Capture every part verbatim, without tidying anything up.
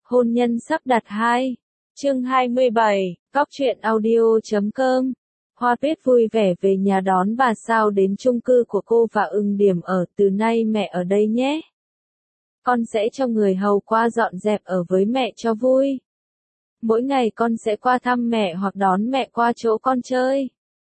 Hôn nhân sắp đặt hai. Chương hai mươi bảy, Góc truyện audio chấm com. Hoa Tuyết vui vẻ về nhà đón bà Sao đến chung cư của cô và Ưng Điểm ở, từ nay mẹ ở đây nhé. Con sẽ cho người hầu qua dọn dẹp ở với mẹ cho vui. Mỗi ngày con sẽ qua thăm mẹ hoặc đón mẹ qua chỗ con chơi.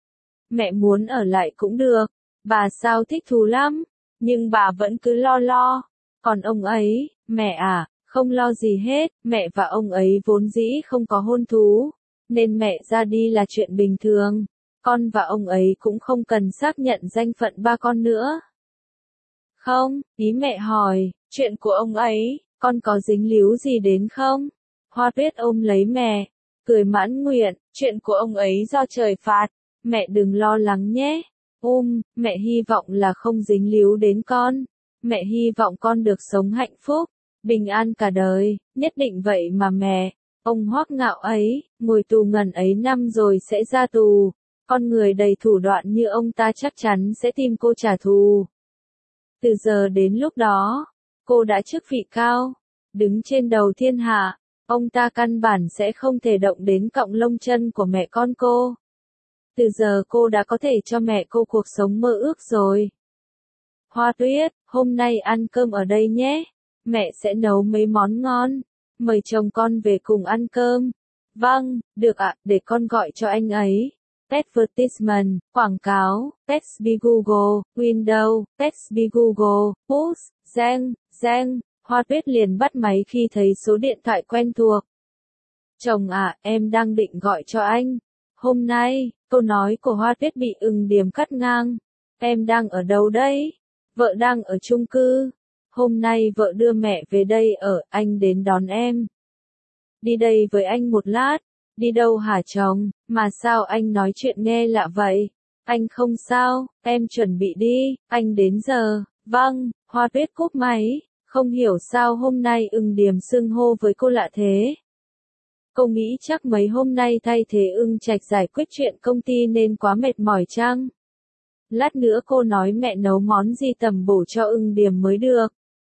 Mẹ muốn ở lại cũng được, bà Sao thích thú lắm, nhưng bà vẫn cứ lo lo. Còn ông ấy, mẹ à, không lo gì hết, mẹ và ông ấy vốn dĩ không có hôn thú, nên mẹ ra đi là chuyện bình thường. Con và ông ấy cũng không cần xác nhận danh phận ba con nữa. Không, ý mẹ hỏi, chuyện của ông ấy, con có dính líu gì đến không? Hoa Tuyết ôm lấy mẹ, cười mãn nguyện, chuyện của ông ấy do trời phạt, mẹ đừng lo lắng nhé. Um, mẹ hy vọng là không dính líu đến con. Mẹ hy vọng con được sống hạnh phúc, bình an cả đời, nhất định vậy mà mẹ. Ông Hoắc Ngạo ấy, ngồi tù ngần ấy năm rồi sẽ ra tù. Con người đầy thủ đoạn như ông ta chắc chắn sẽ tìm cô trả thù. Từ giờ đến lúc đó, cô đã chức vị cao, đứng trên đầu thiên hạ. Ông ta căn bản sẽ không thể động đến cọng lông chân của mẹ con cô. Từ giờ cô đã có thể cho mẹ cô cuộc sống mơ ước rồi. Hoa Tuyết, hôm nay ăn cơm ở đây nhé. Mẹ sẽ nấu mấy món ngon. Mời chồng con về cùng ăn cơm. Vâng, được ạ, để con gọi cho anh ấy. Advertisement, quảng cáo, Bixby Google, Windows, Bixby Google, Push, Zeng, Zeng. Hoa Tuyết liền bắt máy khi thấy số điện thoại quen thuộc. Chồng à, em đang định gọi cho anh. Hôm nay, câu nói của Hoa Tuyết bị Ưng Điểm cắt ngang. Em đang ở đâu đấy? Vợ đang ở chung cư. Hôm nay vợ đưa mẹ về đây ở, anh đến đón em. Đi đây với anh một lát. Đi đâu hả chồng? Mà sao anh nói chuyện nghe lạ vậy? Anh không sao, em chuẩn bị đi, anh đến giờ. Vâng, Hoa Tuyết cúp máy, không hiểu sao hôm nay Ưng Điểm xưng hô với cô lạ thế. Cô nghĩ chắc mấy hôm nay thay thế Ưng Trạch giải quyết chuyện công ty nên quá mệt mỏi chăng? Lát nữa cô nói mẹ nấu món gì tầm bổ cho Ưng Điểm mới được.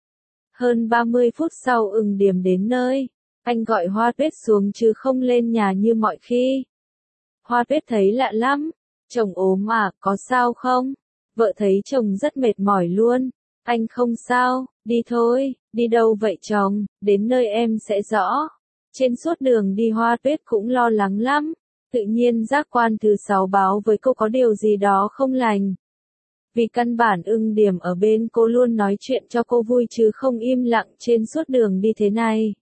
Hơn ba mươi phút sau Ưng Điểm đến nơi. Anh gọi Hoa Tuyết xuống chứ không lên nhà như mọi khi. Hoa Tuyết thấy lạ lắm. Chồng ốm à, có sao không? Vợ thấy chồng rất mệt mỏi luôn. Anh không sao, đi thôi. Đi đâu vậy chồng? Đến nơi em sẽ rõ. Trên suốt đường đi Hoa Tuyết cũng lo lắng lắm. Tự nhiên giác quan thứ sáu báo với cô có điều gì đó không lành. Vì căn bản Ưng Điểm ở bên cô luôn nói chuyện cho cô vui chứ không im lặng trên suốt đường đi thế này.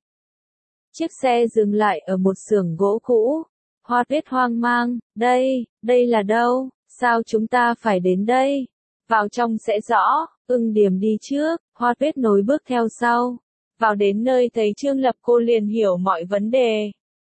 Chiếc xe dừng lại ở một xưởng gỗ cũ. Hoa Tuyết hoang mang, đây, đây là đâu, sao chúng ta phải đến đây? Vào trong sẽ rõ, Ưng Điểm đi trước, Hoa Tuyết nối bước theo sau. Vào đến nơi thấy Trương Lập cô liền hiểu mọi vấn đề.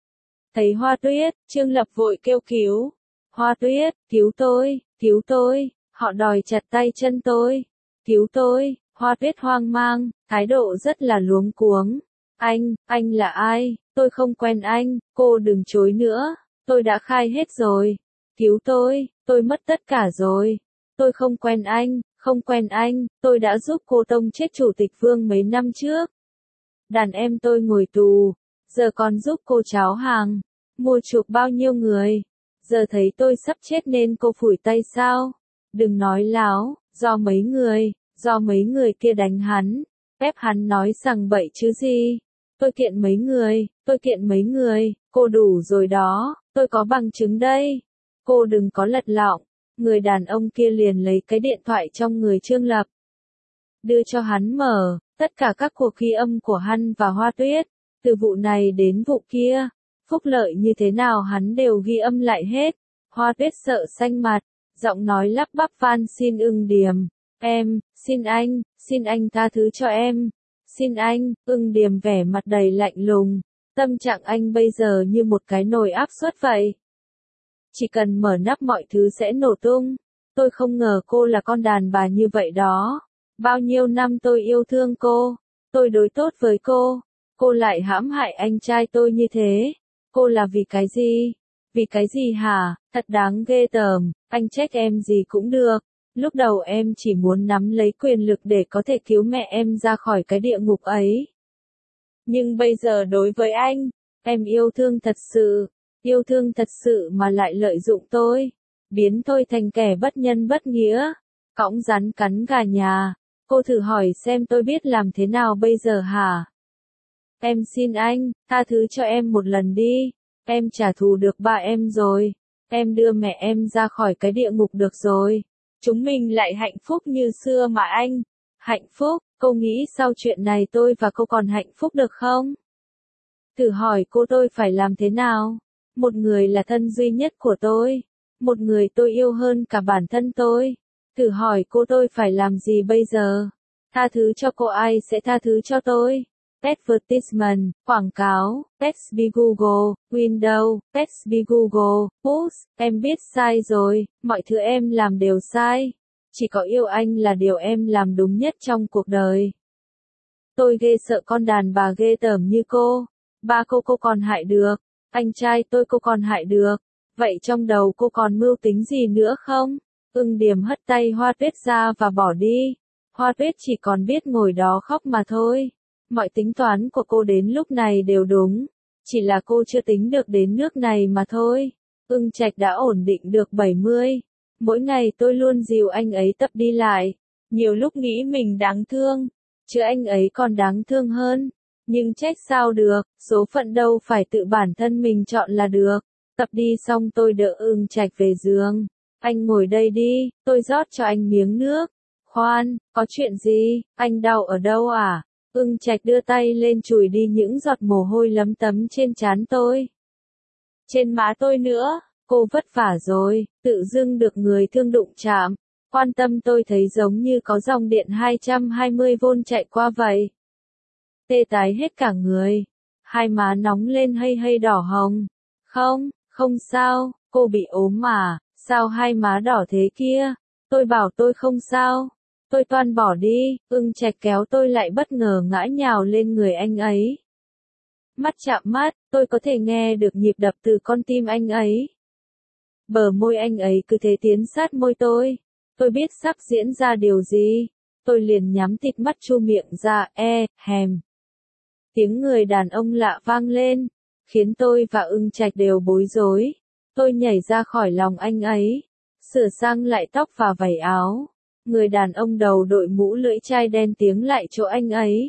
Thấy Hoa Tuyết, Trương Lập vội kêu cứu. Hoa Tuyết, cứu tôi, cứu tôi, họ đòi chặt tay chân tôi. Cứu tôi, Hoa Tuyết hoang mang, thái độ rất là luống cuống. Anh, anh là ai? Tôi không quen anh, cô đừng chối nữa. Tôi đã khai hết rồi. Cứu tôi, tôi mất tất cả rồi. Tôi không quen anh, không quen anh, tôi đã giúp cô tông chết chủ tịch Vương mấy năm trước. Đàn em tôi ngồi tù, giờ còn giúp cô cháo hàng, mua chuộc bao nhiêu người. Giờ thấy tôi sắp chết nên cô phủi tay sao? Đừng nói láo, do mấy người, do mấy người kia đánh hắn, ép hắn nói rằng bậy chứ gì. Tôi kiện mấy người, tôi kiện mấy người, cô đủ rồi đó, tôi có bằng chứng đây. Cô đừng có lật lọng. Người đàn ông kia liền lấy cái điện thoại trong người Trương Lập. Đưa cho hắn mở, tất cả các cuộc ghi âm của hắn và Hoa Tuyết, từ vụ này đến vụ kia, phúc lợi như thế nào hắn đều ghi âm lại hết. Hoa Tuyết sợ xanh mặt, giọng nói lắp bắp van xin Ưng Điểm. Em, xin anh, xin anh tha thứ cho em. Xin anh, Ưng Điểm vẻ mặt đầy lạnh lùng. Tâm trạng anh bây giờ như một cái nồi áp suất vậy. Chỉ cần mở nắp mọi thứ sẽ nổ tung. Tôi không ngờ cô là con đàn bà như vậy đó. Bao nhiêu năm tôi yêu thương cô. Tôi đối tốt với cô. Cô lại hãm hại anh trai tôi như thế. Cô là vì cái gì? Vì cái gì hả? Thật đáng ghê tởm. Anh trách em gì cũng được. Lúc đầu em chỉ muốn nắm lấy quyền lực để có thể cứu mẹ em ra khỏi cái địa ngục ấy. Nhưng bây giờ đối với anh, em yêu thương thật sự, yêu thương thật sự mà lại lợi dụng tôi, biến tôi thành kẻ bất nhân bất nghĩa, cõng rắn cắn gà nhà. Cô thử hỏi xem tôi biết làm thế nào bây giờ hả? Em xin anh, tha thứ cho em một lần đi, em trả thù được ba em rồi, em đưa mẹ em ra khỏi cái địa ngục được rồi, chúng mình lại hạnh phúc như xưa mà anh. Hạnh phúc, cô nghĩ sau chuyện này tôi và cô còn hạnh phúc được không? Thử hỏi cô tôi phải làm thế nào? Một người là thân duy nhất của tôi, một người tôi yêu hơn cả bản thân tôi. Thử hỏi cô tôi phải làm gì bây giờ? Tha thứ cho cô, ai sẽ tha thứ cho tôi? Advertisement, quảng cáo, Bixby Google, Windows, Bixby Google, Push, em biết sai rồi, mọi thứ em làm đều sai. Chỉ có yêu anh là điều em làm đúng nhất trong cuộc đời. Tôi ghê sợ con đàn bà ghê tởm như cô. Ba cô cô còn hại được, anh trai tôi cô còn hại được. Vậy trong đầu cô còn mưu tính gì nữa không? Ưng Điềm hất tay Hoa Tuyết ra và bỏ đi. Hoa Tuyết chỉ còn biết ngồi đó khóc mà thôi. Mọi tính toán của cô đến lúc này đều đúng, chỉ là cô chưa tính được đến nước này mà thôi. Ưng Trạch đã ổn định được bảy mươi. Mỗi ngày tôi luôn dìu anh ấy tập đi lại. Nhiều lúc nghĩ mình đáng thương, chứ anh ấy còn đáng thương hơn. Nhưng trách sao được, số phận đâu phải tự bản thân mình chọn là được. Tập đi xong tôi đỡ Ưng Trạch về giường. Anh ngồi đây đi, tôi rót cho anh miếng nước. Khoan, có chuyện gì, anh đau ở đâu à? Ưng Trạch đưa tay lên chùi đi những giọt mồ hôi lấm tấm trên trán tôi. Trên má tôi nữa, cô vất vả rồi, tự dưng được người thương đụng chạm. Quan tâm tôi thấy giống như có dòng điện hai trăm hai mươi vôn chạy qua vậy. Tê tái hết cả người. Hai má nóng lên hay hay đỏ hồng. Không, không sao, cô bị ốm mà, sao hai má đỏ thế kia? Tôi bảo tôi không sao. Tôi toan bỏ đi, Ưng Trạch kéo tôi lại bất ngờ ngã nhào lên người anh ấy. Mắt chạm mắt, tôi có thể nghe được nhịp đập từ con tim anh ấy. Bờ môi anh ấy cứ thế tiến sát môi tôi. Tôi biết sắp diễn ra điều gì. Tôi liền nhắm tịt mắt chu miệng ra, e, hèm. Tiếng người đàn ông lạ vang lên, khiến tôi và Ưng Trạch đều bối rối. Tôi nhảy ra khỏi lòng anh ấy, sửa sang lại tóc và vảy áo. Người đàn ông đầu đội mũ lưỡi chai đen tiếng lại chỗ anh ấy.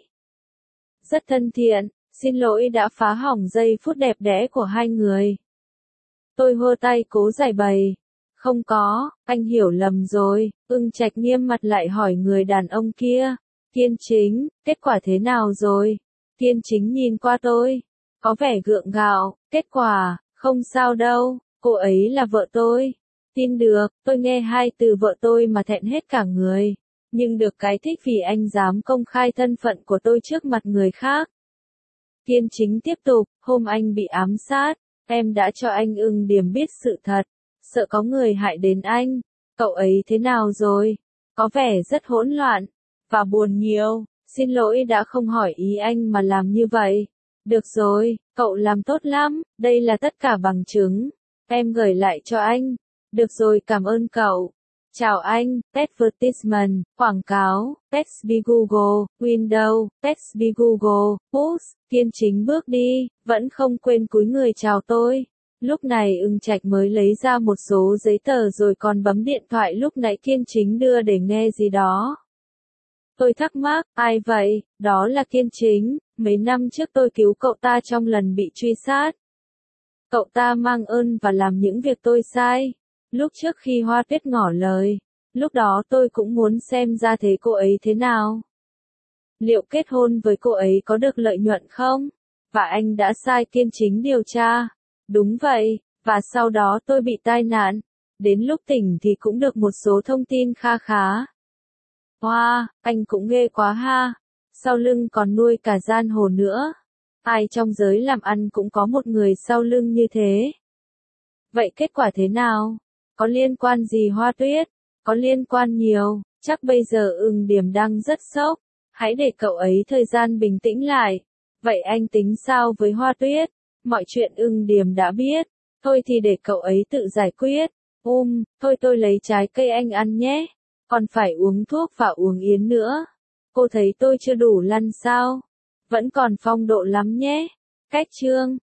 Rất thân thiện, xin lỗi đã phá hỏng giây phút đẹp đẽ của hai người. Tôi hơ tay cố giải bày. Không có, anh hiểu lầm rồi. Ưng Trạch nghiêm mặt lại hỏi người đàn ông kia. Kiên Chính, kết quả thế nào rồi? Kiên Chính nhìn qua tôi, có vẻ gượng gạo. Kết quả, không sao đâu, cô ấy là vợ tôi. Tin được, tôi nghe hai từ vợ tôi mà thẹn hết cả người. Nhưng được cái thích vì anh dám công khai thân phận của tôi trước mặt người khác. Kiên Chính tiếp tục, hôm anh bị ám sát, em đã cho anh Ưng Điềm biết sự thật, sợ có người hại đến anh. Cậu ấy thế nào rồi? Có vẻ rất hỗn loạn, và buồn nhiều. Xin lỗi đã không hỏi ý anh mà làm như vậy. Được rồi, cậu làm tốt lắm, đây là tất cả bằng chứng. Em gửi lại cho anh. Được rồi, cảm ơn cậu. Chào anh, advertisement, quảng cáo, Bixby Google, Windows, Bixby Google, Push. Kiên Chính bước đi, vẫn không quên cúi người chào tôi. Lúc này Ưng Trạch mới lấy ra một số giấy tờ rồi còn bấm điện thoại lúc nãy Kiên Chính đưa để nghe gì đó. Tôi thắc mắc, ai vậy? Đó là Kiên Chính, mấy năm trước tôi cứu cậu ta trong lần bị truy sát. Cậu ta mang ơn và làm những việc tôi sai. Lúc trước khi Hoa Tuyết ngỏ lời, lúc đó tôi cũng muốn xem ra thế cô ấy thế nào. Liệu kết hôn với cô ấy có được lợi nhuận không? Và anh đã sai Kiên Chính điều tra. Đúng vậy, và sau đó tôi bị tai nạn. Đến lúc tỉnh thì cũng được một số thông tin kha khá. Wow, anh cũng ghê quá ha. Sau lưng còn nuôi cả giang hồ nữa. Ai trong giới làm ăn cũng có một người sau lưng như thế. Vậy kết quả thế nào? Có liên quan gì Hoa Tuyết? Có liên quan nhiều, chắc bây giờ Ưng Điềm đang rất sốc. Hãy để cậu ấy thời gian bình tĩnh lại. Vậy anh tính sao với Hoa Tuyết? Mọi chuyện Ưng Điềm đã biết. Thôi thì để cậu ấy tự giải quyết. Um, thôi tôi lấy trái cây anh ăn nhé. Còn phải uống thuốc và uống yến nữa. Cô thấy tôi chưa đủ lăn sao? Vẫn còn phong độ lắm nhé. Cách chương